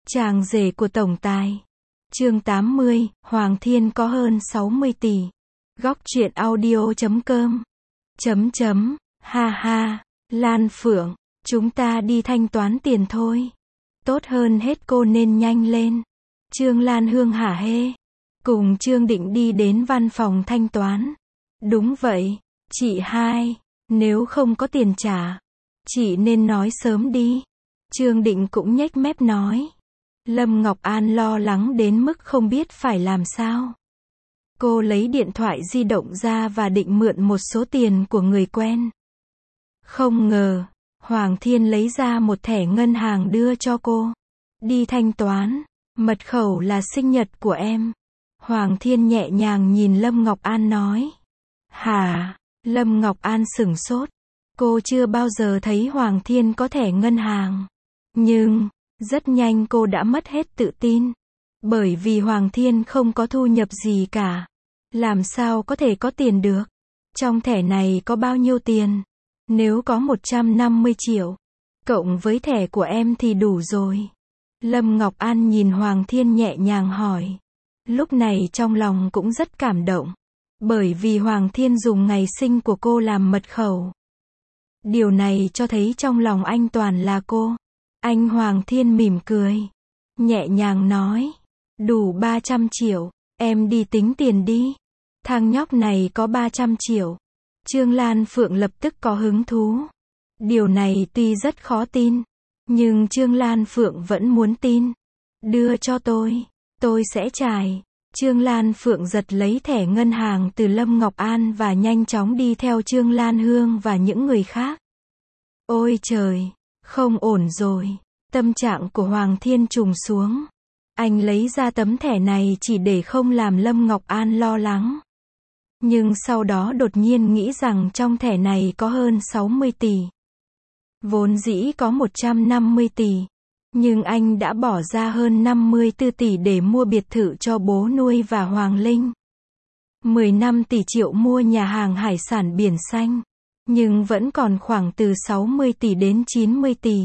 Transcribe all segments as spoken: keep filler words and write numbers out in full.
Chàng rể của tổng tài. Chương tám mươi, Hoàng Thiên có hơn sáu mươi tỷ. Góc truyện audio chấm com. Chấm chấm, ha ha, Lan Phượng, chúng ta đi thanh toán tiền thôi. Tốt hơn hết cô nên nhanh lên. Trương Lan Hương hả hê. Cùng Trương Định đi đến văn phòng thanh toán. Đúng vậy, chị hai, nếu không có tiền trả, chị nên nói sớm đi. Trương Định cũng nhếch mép nói. Lâm Ngọc An lo lắng đến mức không biết phải làm sao. Cô lấy điện thoại di động ra và định mượn một số tiền của người quen. Không ngờ, Hoàng Thiên lấy ra một thẻ ngân hàng đưa cho cô. Đi thanh toán, mật khẩu là sinh nhật của em. Hoàng Thiên nhẹ nhàng nhìn Lâm Ngọc An nói. Hả? Lâm Ngọc An sửng sốt. Cô chưa bao giờ thấy Hoàng Thiên có thẻ ngân hàng. Nhưng, rất nhanh cô đã mất hết tự tin. Bởi vì Hoàng Thiên không có thu nhập gì cả. Làm sao có thể có tiền được? Trong thẻ này có bao nhiêu tiền? Nếu có một trăm năm mươi triệu, cộng với thẻ của em thì đủ rồi. Lâm Ngọc An nhìn Hoàng Thiên nhẹ nhàng hỏi. Lúc này trong lòng cũng rất cảm động. Bởi vì Hoàng Thiên dùng ngày sinh của cô làm mật khẩu. Điều này cho thấy trong lòng anh toàn là cô. Anh Hoàng Thiên mỉm cười. Nhẹ nhàng nói. Đủ ba trăm triệu, em đi tính tiền đi. Thằng nhóc này có ba trăm triệu. Trương Lan Phượng lập tức có hứng thú. Điều này tuy rất khó tin. Nhưng Trương Lan Phượng vẫn muốn tin. Đưa cho tôi, tôi sẽ trả. Trương Lan Phượng giật lấy thẻ ngân hàng từ Lâm Ngọc An và nhanh chóng đi theo Trương Lan Hương và những người khác. Ôi trời, không ổn rồi. Tâm trạng của Hoàng Thiên trùng xuống. Anh lấy ra tấm thẻ này chỉ để không làm Lâm Ngọc An lo lắng. Nhưng sau đó đột nhiên nghĩ rằng trong thẻ này có hơn sáu mươi tỷ. Vốn dĩ có một trăm năm mươi tỷ. Nhưng anh đã bỏ ra hơn năm mươi tư tỷ để mua biệt thự cho bố nuôi và Hoàng Linh. mười lăm tỷ triệu mua nhà hàng hải sản biển xanh. Nhưng vẫn còn khoảng từ sáu mươi tỷ đến chín mươi tỷ.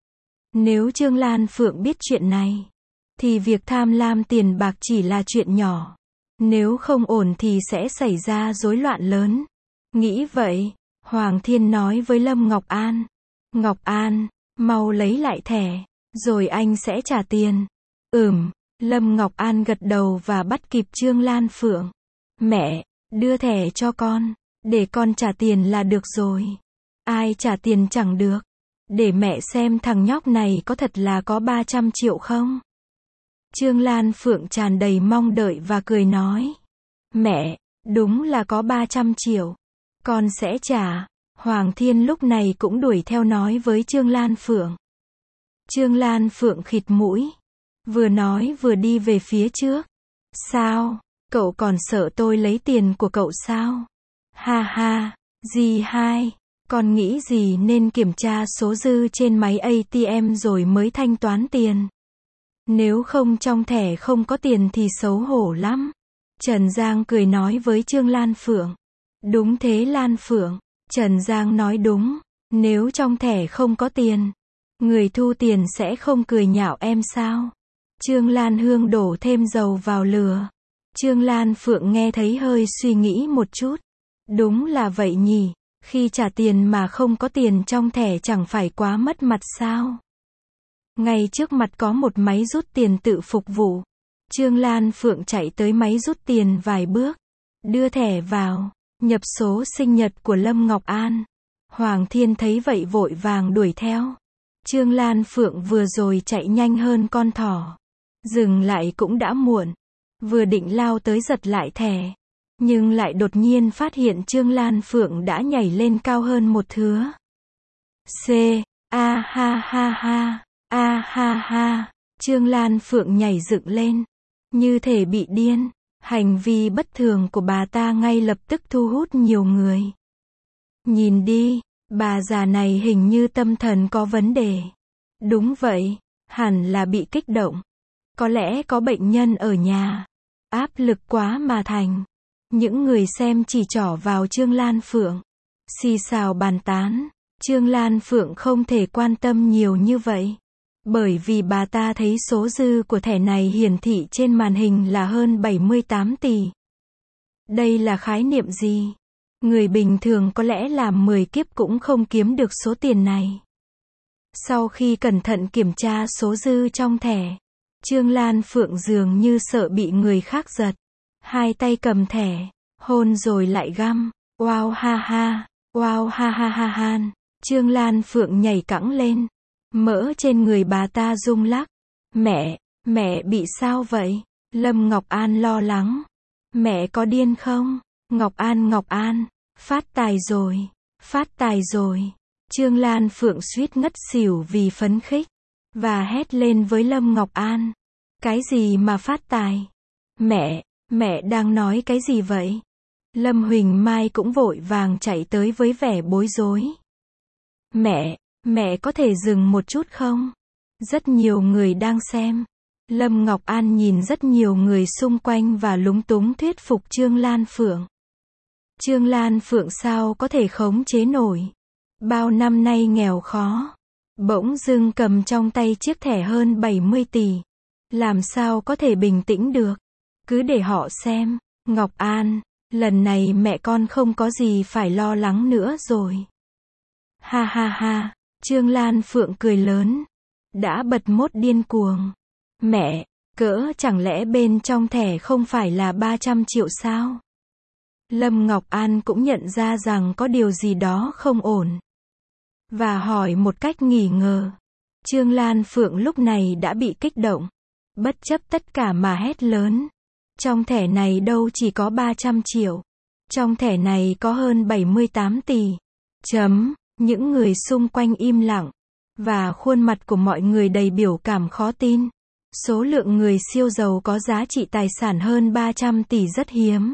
Nếu Trương Lan Phượng biết chuyện này, thì việc tham lam tiền bạc chỉ là chuyện nhỏ. Nếu không ổn thì sẽ xảy ra rối loạn lớn. Nghĩ vậy, Hoàng Thiên nói với Lâm Ngọc An. Ngọc An, mau lấy lại thẻ, rồi anh sẽ trả tiền. Ừm, Lâm Ngọc An gật đầu và bắt kịp Trương Lan Phượng. Mẹ, đưa thẻ cho con, để con trả tiền là được rồi. Ai trả tiền chẳng được. Để mẹ xem thằng nhóc này có thật là có ba trăm triệu không? Trương Lan Phượng tràn đầy mong đợi và cười nói. Mẹ, đúng là có ba trăm triệu. Con sẽ trả. Hoàng Thiên lúc này cũng đuổi theo nói với Trương Lan Phượng. Trương Lan Phượng khịt mũi. Vừa nói vừa đi về phía trước. Sao? Cậu còn sợ tôi lấy tiền của cậu sao? Ha ha, dì hai. Con nghĩ gì nên kiểm tra số dư trên máy a tê em rồi mới thanh toán tiền. Nếu không trong thẻ không có tiền thì xấu hổ lắm. Trần Giang cười nói với Trương Lan Phượng. Đúng thế Lan Phượng. Trần Giang nói đúng. Nếu trong thẻ không có tiền, người thu tiền sẽ không cười nhạo em sao? Trương Lan Hương đổ thêm dầu vào lửa. Trương Lan Phượng nghe thấy hơi suy nghĩ một chút. Đúng là vậy nhỉ. Khi trả tiền mà không có tiền trong thẻ chẳng phải quá mất mặt sao? Ngay trước mặt có một máy rút tiền tự phục vụ. Trương Lan Phượng chạy tới máy rút tiền vài bước. Đưa thẻ vào. Nhập số sinh nhật của Lâm Ngọc An. Hoàng Thiên thấy vậy vội vàng đuổi theo. Trương Lan Phượng vừa rồi chạy nhanh hơn con thỏ. Dừng lại cũng đã muộn. Vừa định lao tới giật lại thẻ. Nhưng lại đột nhiên phát hiện Trương Lan Phượng đã nhảy lên cao hơn một thứa. C. A ha ha ha. A ha ha. Trương Lan Phượng nhảy dựng lên. Như thể bị điên. Hành vi bất thường của bà ta ngay lập tức thu hút nhiều người. Nhìn đi, bà già này hình như tâm thần có vấn đề. Đúng vậy, hẳn là bị kích động. Có lẽ có bệnh nhân ở nhà. Áp lực quá mà thành. Những người xem chỉ trỏ vào Trương Lan Phượng. Xì xào bàn tán. Trương Lan Phượng không thể quan tâm nhiều như vậy. Bởi vì bà ta thấy số dư của thẻ này hiển thị trên màn hình là hơn bảy mươi tám tỷ. Đây là khái niệm gì? Người bình thường có lẽ làm mười kiếp cũng không kiếm được số tiền này. Sau khi cẩn thận kiểm tra số dư trong thẻ, Trương Lan Phượng dường như sợ bị người khác giật. Hai tay cầm thẻ, hôn rồi lại găm. Wow ha ha, wow ha ha ha han. Trương Lan Phượng nhảy cẫng lên. Mỡ trên người bà ta rung lắc. Mẹ, mẹ bị sao vậy? Lâm Ngọc An lo lắng. Mẹ có điên không? Ngọc An Ngọc An, phát tài rồi, phát tài rồi. Trương Lan Phượng suýt ngất xỉu vì phấn khích. Và hét lên với Lâm Ngọc An. Cái gì mà phát tài? Mẹ, mẹ đang nói cái gì vậy? Lâm Huỳnh Mai cũng vội vàng chạy tới với vẻ bối rối. Mẹ, mẹ có thể dừng một chút không? Rất nhiều người đang xem. Lâm Ngọc An nhìn rất nhiều người xung quanh và lúng túng thuyết phục Trương Lan Phượng. Trương Lan Phượng sao có thể khống chế nổi? Bao năm nay nghèo khó. Bỗng dưng cầm trong tay chiếc thẻ hơn bảy mươi tỷ. Làm sao có thể bình tĩnh được? Cứ để họ xem. Ngọc An, lần này mẹ con không có gì phải lo lắng nữa rồi. Ha ha ha, Trương Lan Phượng cười lớn. Đã bật mốt điên cuồng. Mẹ, cỡ chẳng lẽ bên trong thẻ không phải là ba trăm triệu sao? Lâm Ngọc An cũng nhận ra rằng có điều gì đó không ổn. Và hỏi một cách nghi ngờ. Trương Lan Phượng lúc này đã bị kích động. Bất chấp tất cả mà hét lớn. Trong thẻ này đâu chỉ có ba trăm triệu. Trong thẻ này có hơn bảy mươi tám tỷ. Chấm, những người xung quanh im lặng. Và khuôn mặt của mọi người đầy biểu cảm khó tin. Số lượng người siêu giàu có giá trị tài sản hơn ba trăm tỷ rất hiếm.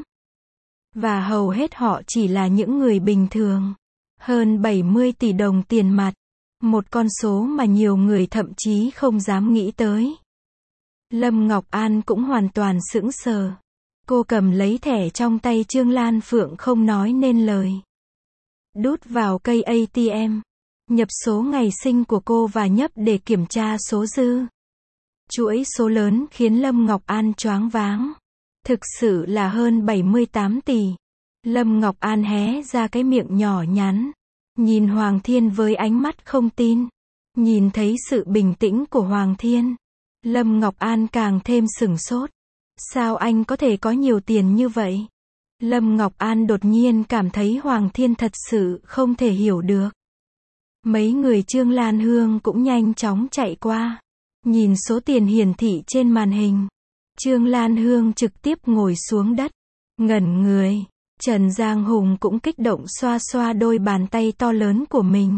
Và hầu hết họ chỉ là những người bình thường. Hơn bảy mươi tỷ đồng tiền mặt. Một con số mà nhiều người thậm chí không dám nghĩ tới. Lâm Ngọc An cũng hoàn toàn sững sờ. Cô cầm lấy thẻ trong tay Trương Lan Phượng không nói nên lời. Đút vào cây a tê em. Nhập số ngày sinh của cô và nhấp để kiểm tra số dư. Chuỗi số lớn khiến Lâm Ngọc An choáng váng. Thực sự là hơn bảy mươi tám tỷ. Lâm Ngọc An hé ra cái miệng nhỏ nhắn. Nhìn Hoàng Thiên với ánh mắt không tin. Nhìn thấy sự bình tĩnh của Hoàng Thiên. Lâm Ngọc An càng thêm sửng sốt. Sao anh có thể có nhiều tiền như vậy? Lâm Ngọc An đột nhiên cảm thấy Hoàng Thiên thật sự không thể hiểu được. Mấy người Trương Lan Hương cũng nhanh chóng chạy qua. Nhìn số tiền hiển thị trên màn hình. Trương Lan Hương trực tiếp ngồi xuống đất. Ngẩn người. Trần Giang Hùng cũng kích động xoa xoa đôi bàn tay to lớn của mình.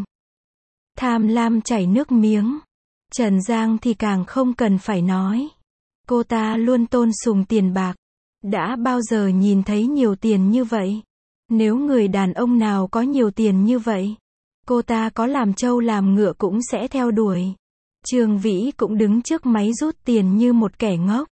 Tham lam chảy nước miếng. Trần Giang thì càng không cần phải nói. Cô ta luôn tôn sùng tiền bạc. Đã bao giờ nhìn thấy nhiều tiền như vậy? Nếu người đàn ông nào có nhiều tiền như vậy, cô ta có làm trâu làm ngựa cũng sẽ theo đuổi. Trương Vĩ cũng đứng trước máy rút tiền như một kẻ ngốc.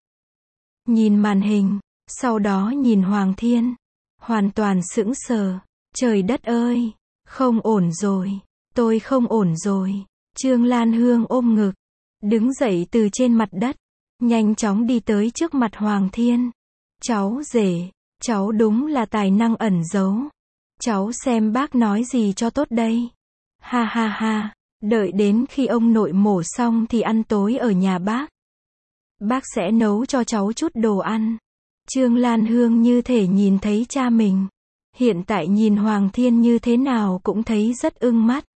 Nhìn màn hình, sau đó nhìn Hoàng Thiên. Hoàn toàn sững sờ. Trời đất ơi, không ổn rồi, tôi không ổn rồi. Trương Lan Hương ôm ngực, đứng dậy từ trên mặt đất, nhanh chóng đi tới trước mặt Hoàng Thiên. Cháu rể, cháu đúng là tài năng ẩn giấu. Cháu xem bác nói gì cho tốt đây. Ha ha ha, đợi đến khi ông nội mổ xong thì ăn tối ở nhà bác. Bác sẽ nấu cho cháu chút đồ ăn. Trương Lan Hương như thể nhìn thấy cha mình. Hiện tại nhìn Hoàng Thiên như thế nào cũng thấy rất ưng mắt.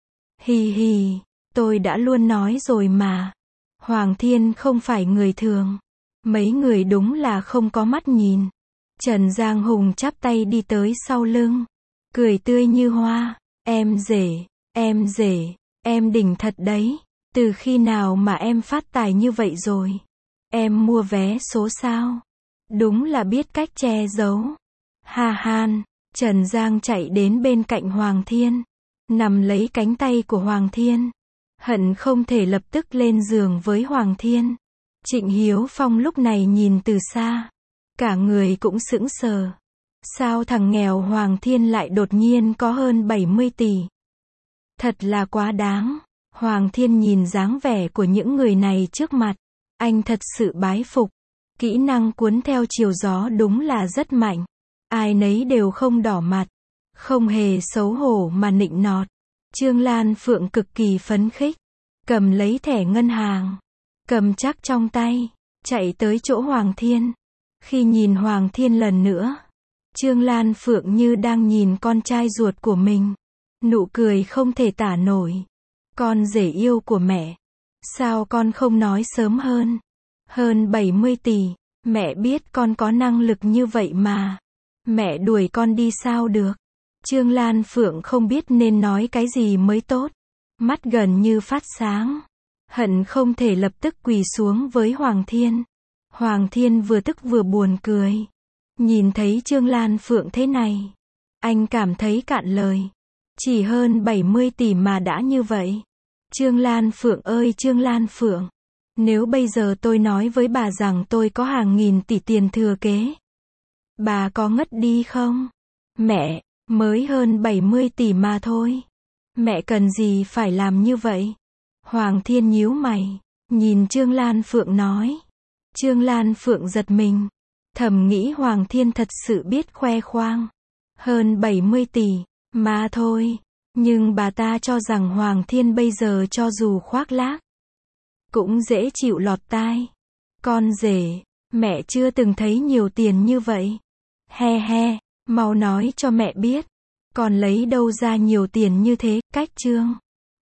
Hì hì, tôi đã luôn nói rồi mà. Hoàng Thiên không phải người thường. Mấy người đúng là không có mắt nhìn. Trần Giang Hùng chắp tay đi tới sau lưng. Cười tươi như hoa. Em rể, em rể, em đỉnh thật đấy. Từ khi nào mà em phát tài như vậy rồi? Em mua vé số sao? Đúng là biết cách che giấu. Ha han, Trần Giang chạy đến bên cạnh Hoàng Thiên. Nằm lấy cánh tay của Hoàng Thiên. Hận không thể lập tức lên giường với Hoàng Thiên. Trịnh Hiếu Phong lúc này nhìn từ xa. Cả người cũng sững sờ. Sao thằng nghèo Hoàng Thiên lại đột nhiên có hơn bảy mươi tỷ? Thật là quá đáng. Hoàng Thiên nhìn dáng vẻ của những người này trước mặt. Anh thật sự bái phục. Kỹ năng cuốn theo chiều gió đúng là rất mạnh. Ai nấy đều không đỏ mặt. Không hề xấu hổ mà nịnh nọt. Trương Lan Phượng cực kỳ phấn khích. Cầm lấy thẻ ngân hàng. Cầm chắc trong tay. Chạy tới chỗ Hoàng Thiên. Khi nhìn Hoàng Thiên lần nữa, Trương Lan Phượng như đang nhìn con trai ruột của mình. Nụ cười không thể tả nổi. Con rể yêu của mẹ. Sao con không nói sớm hơn? Hơn bảy mươi tỷ. Mẹ biết con có năng lực như vậy mà. Mẹ đuổi con đi sao được? Trương Lan Phượng không biết nên nói cái gì mới tốt. Mắt gần như phát sáng. Hận không thể lập tức quỳ xuống với Hoàng Thiên. Hoàng Thiên vừa tức vừa buồn cười. Nhìn thấy Trương Lan Phượng thế này, anh cảm thấy cạn lời. Chỉ hơn bảy mươi tỷ mà đã như vậy. Trương Lan Phượng ơi Trương Lan Phượng, nếu bây giờ tôi nói với bà rằng tôi có hàng nghìn tỷ tiền thừa kế, bà có ngất đi không? Mẹ, mới hơn bảy mươi tỷ mà thôi. Mẹ cần gì phải làm như vậy? Hoàng Thiên nhíu mày, nhìn Trương Lan Phượng nói. Trương Lan Phượng giật mình. Thầm nghĩ Hoàng Thiên thật sự biết khoe khoang. Hơn bảy mươi tỷ, mà thôi. Nhưng bà ta cho rằng Hoàng Thiên bây giờ cho dù khoác lác, cũng dễ chịu lọt tai. Con rể, mẹ chưa từng thấy nhiều tiền như vậy. He he, mau nói cho mẹ biết. Con lấy đâu ra nhiều tiền như thế, cách Trương